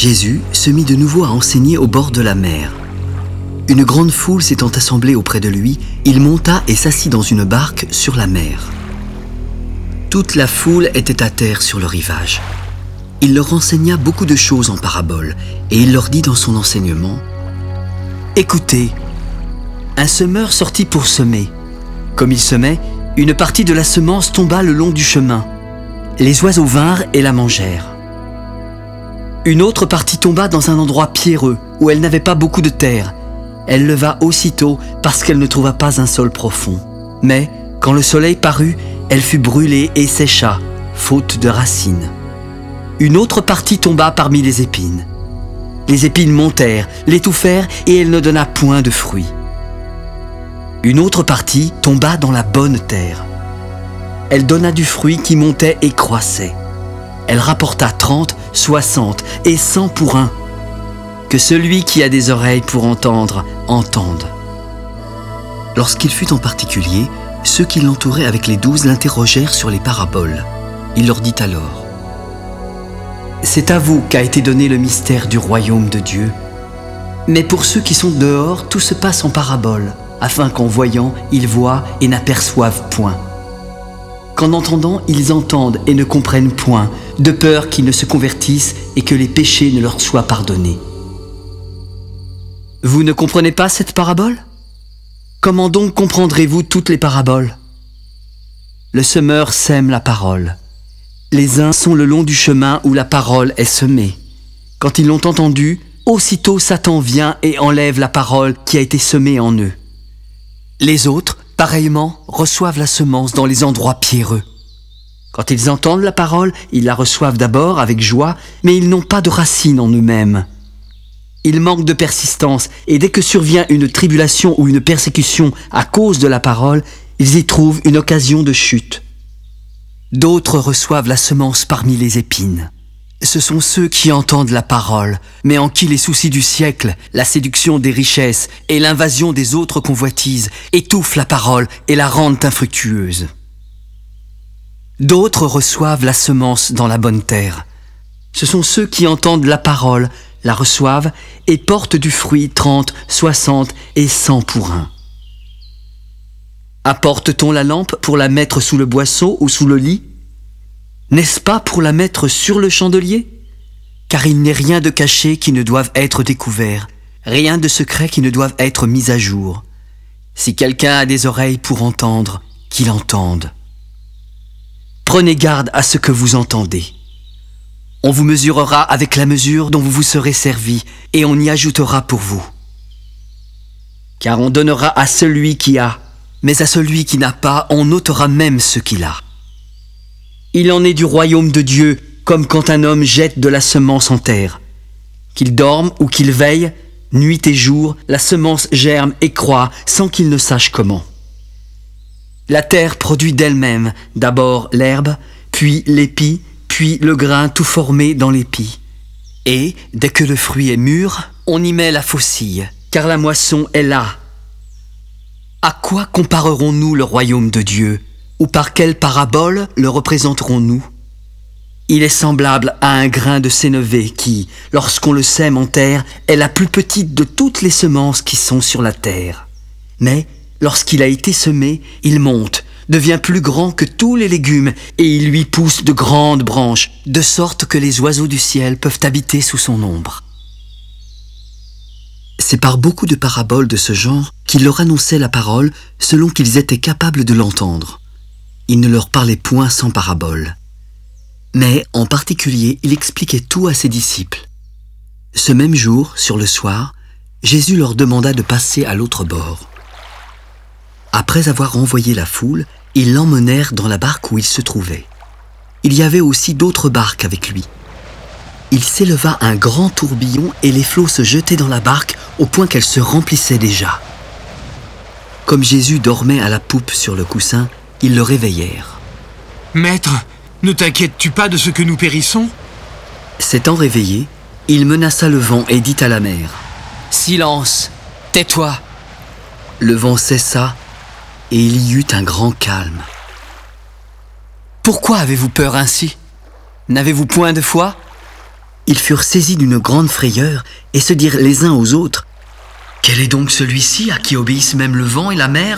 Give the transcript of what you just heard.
Jésus se mit de nouveau à enseigner au bord de la mer. Une grande foule s'étant assemblée auprès de lui, il monta et s'assit dans une barque sur la mer. Toute la foule était à terre sur le rivage. Il leur enseigna beaucoup de choses en paraboles, et il leur dit dans son enseignement : « Écoutez, un semeur sortit pour semer. Comme il semait, une partie de la semence tomba le long du chemin. Les oiseaux vinrent et la mangèrent. Une autre partie tomba dans un endroit pierreux, où elle n'avait pas beaucoup de terre. Elle leva aussitôt parce qu'elle ne trouva pas un sol profond. Mais, quand le soleil parut, elle fut brûlée et sécha, faute de racines. Une autre partie tomba parmi les épines. Les épines montèrent, l'étouffèrent et elle ne donna point de fruits. Une autre partie tomba dans la bonne terre. Elle donna du fruit qui montait et croissait. Elle rapporta 30, 60 et 100 pour un. Que celui qui a des oreilles pour entendre, entende. » Lorsqu'il fut en particulier, ceux qui l'entouraient avec les 12 l'interrogèrent sur les paraboles. Il leur dit alors : « C'est à vous qu'a été donné le mystère du royaume de Dieu. Mais pour ceux qui sont dehors, tout se passe en paraboles, afin qu'en voyant, ils voient et n'aperçoivent point. Qu'en entendant, ils entendent et ne comprennent point, de peur qu'ils ne se convertissent et que les péchés ne leur soient pardonnés. » Vous ne comprenez pas cette parabole ? Comment donc comprendrez-vous toutes les paraboles ? Le semeur sème la parole. Les uns sont le long du chemin où la parole est semée. Quand ils l'ont entendue, aussitôt Satan vient et enlève la parole qui a été semée en eux. Les autres, pareillement, reçoivent la semence dans les endroits pierreux. Quand ils entendent la parole, ils la reçoivent d'abord avec joie, mais ils n'ont pas de racine en eux-mêmes. Ils manquent de persistance, et dès que survient une tribulation ou une persécution à cause de la parole, ils y trouvent une occasion de chute. D'autres reçoivent la semence parmi les épines. Ce sont ceux qui entendent la parole, mais en qui les soucis du siècle, la séduction des richesses et l'invasion des autres convoitises étouffent la parole et la rendent infructueuse. D'autres reçoivent la semence dans la bonne terre. Ce sont ceux qui entendent la parole, la reçoivent et portent du fruit 30, 60 et 100 pour un. Apporte-t-on la lampe pour la mettre sous le boisseau ou sous le lit ? N'est-ce pas pour la mettre sur le chandelier ? Car il n'est rien de caché qui ne doive être découvert, rien de secret qui ne doive être mis à jour. Si quelqu'un a des oreilles pour entendre, qu'il entende. Prenez garde à ce que vous entendez. On vous mesurera avec la mesure dont vous vous serez servi, et on y ajoutera pour vous. Car on donnera à celui qui a, mais à celui qui n'a pas, on ôtera même ce qu'il a. Il en est du royaume de Dieu, comme quand un homme jette de la semence en terre. Qu'il dorme ou qu'il veille, nuit et jour, la semence germe et croît sans qu'il ne sache comment. La terre produit d'elle-même d'abord l'herbe, puis l'épi, puis le grain tout formé dans l'épi. Et, dès que le fruit est mûr, on y met la faucille, car la moisson est là. À quoi comparerons-nous le royaume de Dieu ? Ou par quelle parabole le représenterons-nous ? Il est semblable à un grain de sénévé qui, lorsqu'on le sème en terre, est la plus petite de toutes les semences qui sont sur la terre. Mais, lorsqu'il a été semé, il monte, devient plus grand que tous les légumes, et il lui pousse de grandes branches, de sorte que les oiseaux du ciel peuvent habiter sous son ombre. C'est par beaucoup de paraboles de ce genre qu'il leur annonçait la parole selon qu'ils étaient capables de l'entendre. Il ne leur parlait point sans parabole. Mais, en particulier, il expliquait tout à ses disciples. Ce même jour, sur le soir, Jésus leur demanda de passer à l'autre bord. Après avoir envoyé la foule, ils l'emmenèrent dans la barque où il se trouvait. Il y avait aussi d'autres barques avec lui. Il s'éleva un grand tourbillon et les flots se jetaient dans la barque au point qu'elle se remplissait déjà. Comme Jésus dormait à la poupe sur le coussin, ils le réveillèrent. « Maître, ne t'inquiètes-tu pas de ce que nous périssons ?» S'étant réveillé, il menaça le vent et dit à la mer : « Silence, tais-toi !» Le vent cessa et il y eut un grand calme. « Pourquoi avez-vous peur ainsi ? N'avez-vous point de foi ?» Ils furent saisis d'une grande frayeur et se dirent les uns aux autres : « Quel est donc celui-ci à qui obéissent même le vent et la mer ?»